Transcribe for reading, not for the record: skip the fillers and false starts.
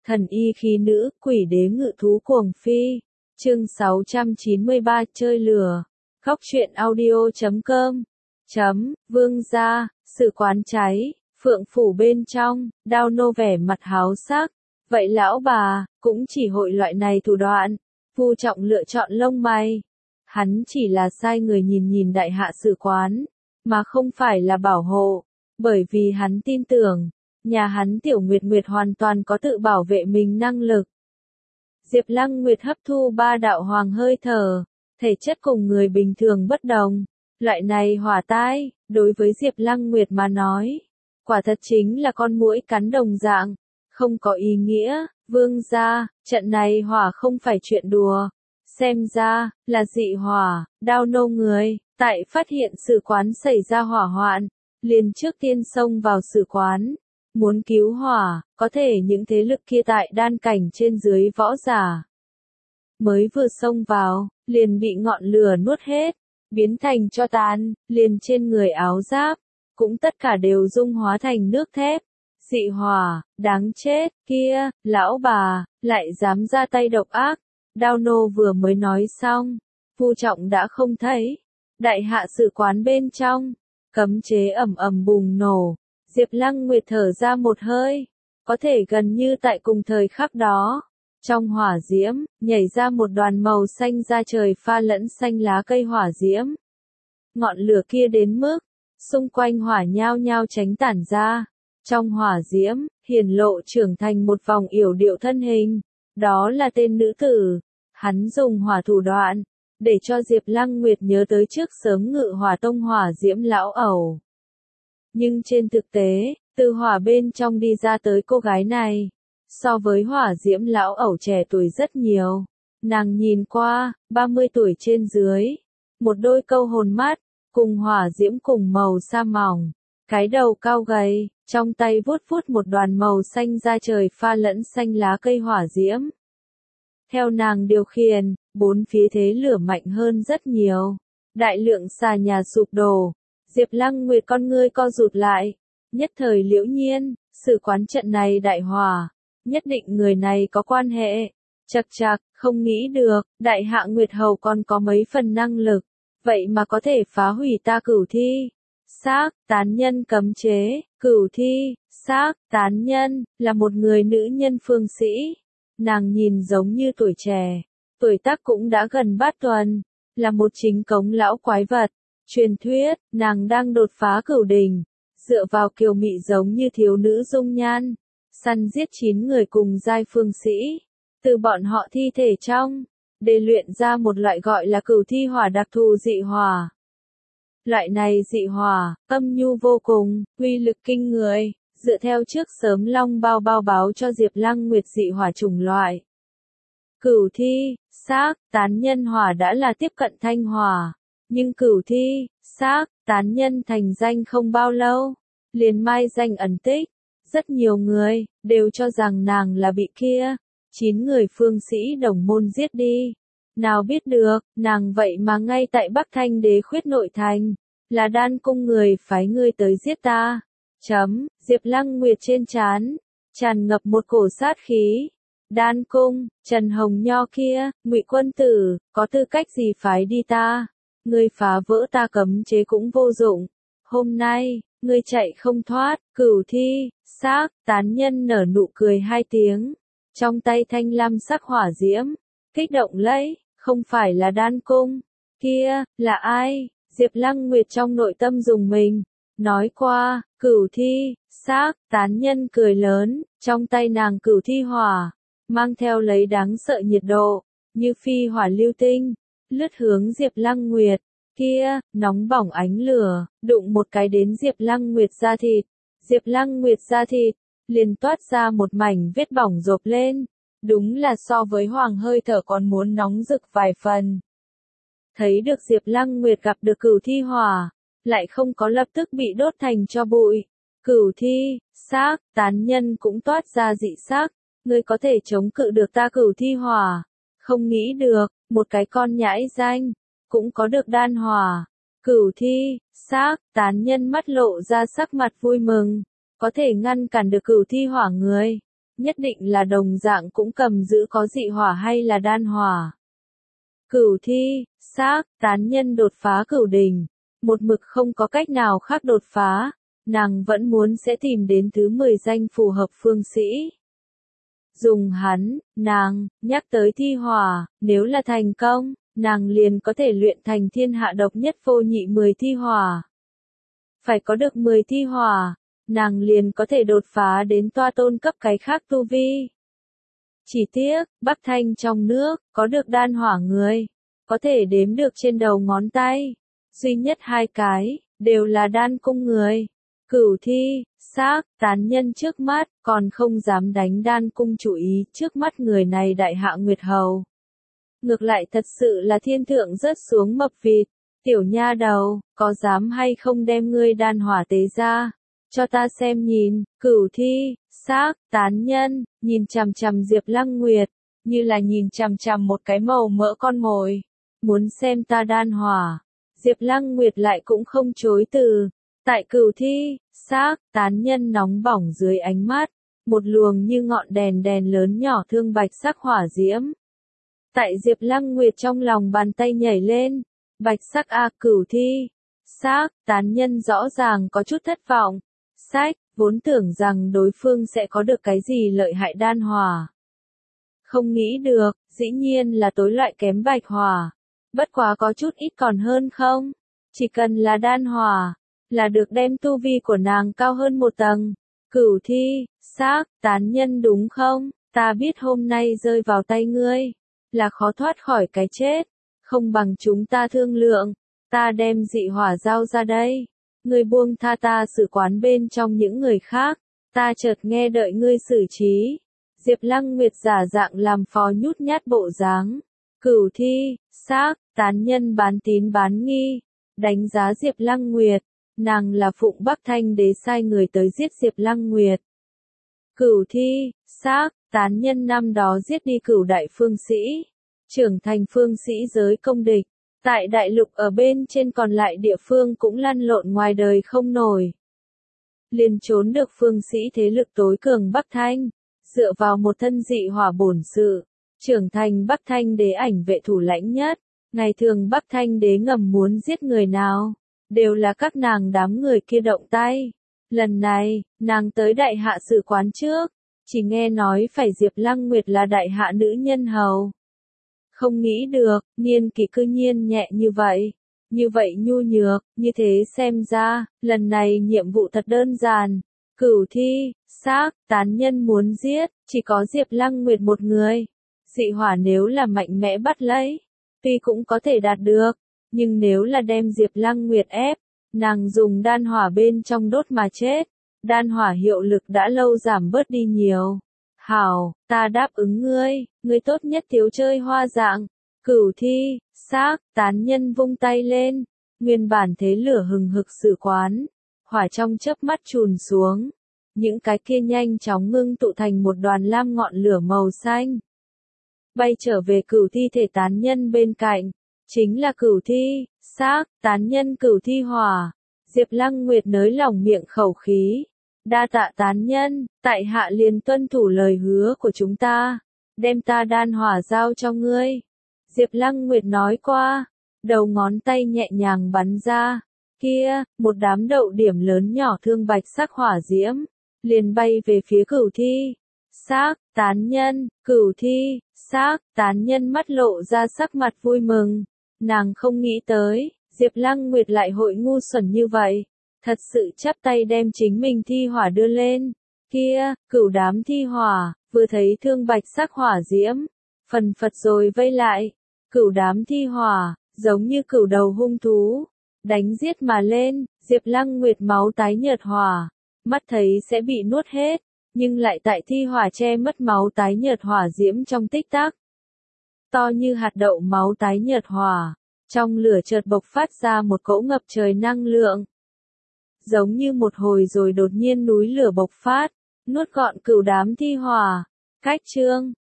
Thần y khí nữ, quỷ đế ngự thú cuồng phi. Chương 693 chơi lừa. Góc truyện audio.com. Vương gia, sự quán cháy, phượng phủ bên trong, Đao nô vẻ mặt háo sắc. Vậy lão bà, cũng chỉ hội loại này thủ đoạn. Vu Trọng lựa chọn lông mày. Hắn chỉ là sai người nhìn nhìn đại hạ sử quán, mà không phải là bảo hộ. Bởi vì hắn tin tưởng, nhà hắn Tiểu Nguyệt Nguyệt hoàn toàn có tự bảo vệ mình năng lực. Diệp Lăng Nguyệt hấp thu ba đạo hoàng hơi thở, thể chất cùng người bình thường bất đồng. Loại này hỏa tai, đối với Diệp Lăng Nguyệt mà nói, quả thật chính là con muỗi cắn đồng dạng, không có ý nghĩa. Vương gia, trận này hỏa không phải chuyện đùa. Xem ra, là dị hỏa. Đao nô người, tại phát hiện sử quán xảy ra hỏa hoạn, liền trước tiên xông vào sử quán. Muốn cứu hỏa, có thể những thế lực kia tại đan cảnh trên dưới võ giả. Mới vừa xông vào, liền bị ngọn lửa nuốt hết, biến thành tro tàn, liền trên người áo giáp, cũng tất cả đều dung hóa thành nước thép. Dị hỏa, đáng chết, kia, lão bà, lại dám ra tay độc ác. Đao nô vừa mới nói xong, Vu Trọng đã không thấy. Đại hạ sử quán bên trong, cấm chế ầm ầm bùng nổ. Diệp Lăng Nguyệt thở ra một hơi, có thể gần như tại cùng thời khắc đó, trong hỏa diễm, nhảy ra một đoàn màu xanh da trời pha lẫn xanh lá cây hỏa diễm. Ngọn lửa kia đến mức, xung quanh hỏa nhao nhao tránh tản ra. Trong hỏa diễm, hiển lộ trưởng thành một vòng yểu điệu thân hình, đó là tên nữ tử. Hắn dùng hỏa thủ đoạn, để cho Diệp Lăng Nguyệt nhớ tới trước sớm ngự hỏa tông hỏa diễm lão ẩu. Nhưng trên thực tế, từ hỏa bên trong đi ra tới cô gái này, so với hỏa diễm lão ẩu trẻ tuổi rất nhiều. Nàng nhìn qua, 30 tuổi trên dưới, một đôi câu hồn mắt, cùng hỏa diễm cùng màu sa mỏng, cái đầu cao gầy, trong tay vuốt vuốt một đoàn màu xanh da trời pha lẫn xanh lá cây hỏa diễm. Theo nàng điều khiển, bốn phía thế lửa mạnh hơn rất nhiều. Đại lượng xà nhà sụp đổ. Diệp Lăng Nguyệt con ngươi co rụt lại. Nhất thời liễu nhiên, sự quán trận này đại hỏa. Nhất định người này có quan hệ. Chậc chậc, không nghĩ được, đại hạ Nguyệt Hầu còn có mấy phần năng lực. Vậy mà có thể phá hủy ta cửu thi. Xác, tán nhân cấm chế, cửu thi, xác, tán nhân, là một người nữ nhân phương sĩ. Nàng nhìn giống như tuổi trẻ, tuổi tác cũng đã gần bát tuần, là một chính cống lão quái vật. Truyền thuyết, nàng đang đột phá cửu đỉnh, dựa vào kiều mị giống như thiếu nữ dung nhan, săn giết 9 người cùng giai phương sĩ, từ bọn họ thi thể trong, để luyện ra một loại gọi là cửu thi hỏa đặc thù dị hỏa. Loại này dị hỏa, âm nhu vô cùng, uy lực kinh người. Dựa theo trước sớm Long Bao Bao báo cho Diệp Lăng Nguyệt dị hỏa chủng loại. Cửu thi, xác, tán nhân hỏa đã là tiếp cận thanh hỏa. Nhưng cửu thi, xác, tán nhân thành danh không bao lâu. Liền mai danh ẩn tích. Rất nhiều người, đều cho rằng nàng là bị kia 9 người phương sĩ đồng môn giết đi. Nào biết được, nàng vậy mà ngay tại Bắc Thanh Đế khuyết nội thành. Là đan cung người phái ngươi tới giết ta. Diệp Lăng Nguyệt trên trán tràn ngập một cổ sát khí. Đan cung, Trần Hồng Nho kia, Ngụy quân tử, có tư cách gì phái đi ta? Ngươi phá vỡ ta cấm chế cũng vô dụng. Hôm nay, ngươi chạy không thoát. Cửu thi, xác, tán nhân nở nụ cười 2 tiếng. Trong tay thanh lam sắc hỏa diễm, kích động lấy, không phải là đan cung. Kia, là ai? Diệp Lăng Nguyệt trong nội tâm rùng mình. Nói qua, cửu thi, xác, tán nhân cười lớn, trong tay nàng cửu thi hỏa, mang theo lấy đáng sợ nhiệt độ, như phi hỏa lưu tinh, lướt hướng Diệp Lăng Nguyệt. Kia, nóng bỏng ánh lửa, đụng một cái đến Diệp Lăng Nguyệt da thịt. Diệp Lăng Nguyệt da thịt, liền toát ra một mảnh vết bỏng rộp lên. Đúng là so với hoàng hơi thở còn muốn nóng rực vài phần. Thấy được Diệp Lăng Nguyệt gặp được cửu thi hỏa, lại không có lập tức bị đốt thành tro bụi. Cửu thi, xác, tán nhân cũng toát ra dị sắc. Ngươi có thể chống cự được ta cửu thi hỏa. Không nghĩ được, một cái con nhãi danh, cũng có được đan hỏa. Cửu thi, xác, tán nhân mắt lộ ra sắc mặt vui mừng. Có thể ngăn cản được cửu thi hỏa người. nhất định là đồng dạng cũng cầm giữ có dị hỏa hay là đan hỏa. Cửu thi, xác, tán nhân đột phá cửu đỉnh, một mực không có cách nào khác đột phá, nàng vẫn muốn sẽ tìm đến thứ 10 danh phù hợp phương sĩ. Dùng hắn, nàng, nhắc tới thi hỏa, nếu là thành công, nàng liền có thể luyện thành thiên hạ độc nhất vô nhị 10 thi hỏa. Phải có được 10 thi hỏa, nàng liền có thể đột phá đến toa tôn cấp cái khác tu vi. Chỉ tiếc, Bắc Thanh trong nước, có được đan hỏa người, có thể đếm được trên đầu ngón tay. Duy nhất 2 cái, đều là đan cung người. Cửu thi, xác, tán nhân trước mắt, còn không dám đánh đan cung chủ ý trước mắt người này đại hạ Nguyệt Hầu. Ngược lại thật sự là thiên thượng rớt xuống mập vịt. Tiểu nha đầu, có dám hay không đem ngươi đan hỏa tế ra? Cho ta xem nhìn, cửu thi, xác, tán nhân, nhìn chằm chằm Diệp Lăng Nguyệt, như là nhìn chằm chằm một cái màu mỡ con mồi. Muốn xem ta đan hỏa. Diệp Lăng Nguyệt lại cũng không chối từ. Tại cửu thi, xác, tán nhân nóng bỏng dưới ánh mắt, một luồng như ngọn đèn lớn nhỏ thương bạch sắc hỏa diễm. Tại Diệp Lăng Nguyệt trong lòng bàn tay nhảy lên, bạch sắc cửu thi, xác, tán nhân rõ ràng có chút thất vọng. Sách, vốn tưởng rằng đối phương sẽ có được cái gì lợi hại đan hỏa. Không nghĩ được, dĩ nhiên là tối loại kém bạch hỏa. Bất quá có chút ít còn hơn không? Chỉ cần là đan hỏa, là được đem tu vi của nàng cao hơn một tầng. Cửu thi, xác, tán nhân đúng không? Ta biết hôm nay rơi vào tay ngươi, là khó thoát khỏi cái chết. Không bằng chúng ta thương lượng, ta đem dị hỏa giao ra đây. Ngươi buông tha ta xử quán bên trong những người khác, ta chợt nghe đợi ngươi xử trí. Diệp Lăng Nguyệt giả dạng làm phó nhút nhát bộ dáng. Cửu thi, xác, tán nhân bán tín bán nghi, đánh giá Diệp Lăng Nguyệt, nàng là phụng Bắc Thanh đế sai người tới giết Diệp Lăng Nguyệt. Cửu thi, xác, tán nhân năm đó giết đi cửu đại phương sĩ, trưởng thành phương sĩ giới công địch, tại đại lục ở bên trên còn lại địa phương cũng lăn lộn ngoài đời không nổi. Liền trốn được phương sĩ thế lực tối cường Bắc Thanh, dựa vào một thân dị hỏa bổn sự, trưởng thành Bắc Thanh đế ảnh vệ thủ lãnh nhất. Ngày thường Bắc Thanh đế ngầm muốn giết người nào, đều là các nàng đám người kia động tay. Lần này, nàng tới đại hạ sự quán trước, chỉ nghe nói phải Diệp Lăng Nguyệt là đại hạ nữ nhân hầu. Không nghĩ được, niên kỷ cư nhiên nhẹ như vậy nhu nhược, như thế xem ra, lần này nhiệm vụ thật đơn giản. Cửu thi, xác, tán nhân muốn giết, chỉ có Diệp Lăng Nguyệt một người. Dị hỏa nếu là mạnh mẽ bắt lấy, tuy cũng có thể đạt được, nhưng nếu là đem Diệp Lăng Nguyệt ép, nàng dùng đan hỏa bên trong đốt mà chết, đan hỏa hiệu lực đã lâu giảm bớt đi nhiều. Hảo, ta đáp ứng ngươi tốt nhất thiếu chơi hoa dạng. Cửu thi, xác, tán nhân vung tay lên, nguyên bản thế lửa hừng hực sử quán, hỏa trong chớp mắt chùn xuống, những cái kia nhanh chóng ngưng tụ thành một đoàn lam ngọn lửa màu xanh. Bay trở về cửu thi thể tán nhân bên cạnh, chính là cửu thi, xác, tán nhân cửu thi hỏa. Diệp Lăng Nguyệt nới lỏng miệng khẩu khí. Đa tạ tán nhân, tại hạ liền tuân thủ lời hứa của chúng ta, đem ta đan hỏa giao cho ngươi. Diệp Lăng Nguyệt nói qua, đầu ngón tay nhẹ nhàng bắn ra, kia, một đám đậu điểm lớn nhỏ thương bạch sắc hỏa diễm, liền bay về phía cửu thi. Xác, tán nhân, cửu thi, xác, tán nhân mắt lộ ra sắc mặt vui mừng. Nàng không nghĩ tới, Diệp Lăng Nguyệt lại hội ngu xuẩn như vậy. Thật sự chắp tay đem chính mình thi hỏa đưa lên. Kia, cửu đám thi hỏa, vừa thấy thương bạch sắc hỏa diễm, phần phật rồi vây lại. Cửu đám thi hỏa, giống như cửu đầu hung thú, đánh giết mà lên. Diệp Lăng Nguyệt máu tái nhợt hỏa, mắt thấy sẽ bị nuốt hết, nhưng lại tại thi hỏa che mất máu tái nhợt hỏa diễm trong tích tắc. To như hạt đậu máu tái nhợt hỏa, trong lửa chợt bộc phát ra một cỗ ngập trời năng lượng. Giống như một hồi rồi đột nhiên núi lửa bộc phát, nuốt gọn cửu đám thi hỏa. Cách chương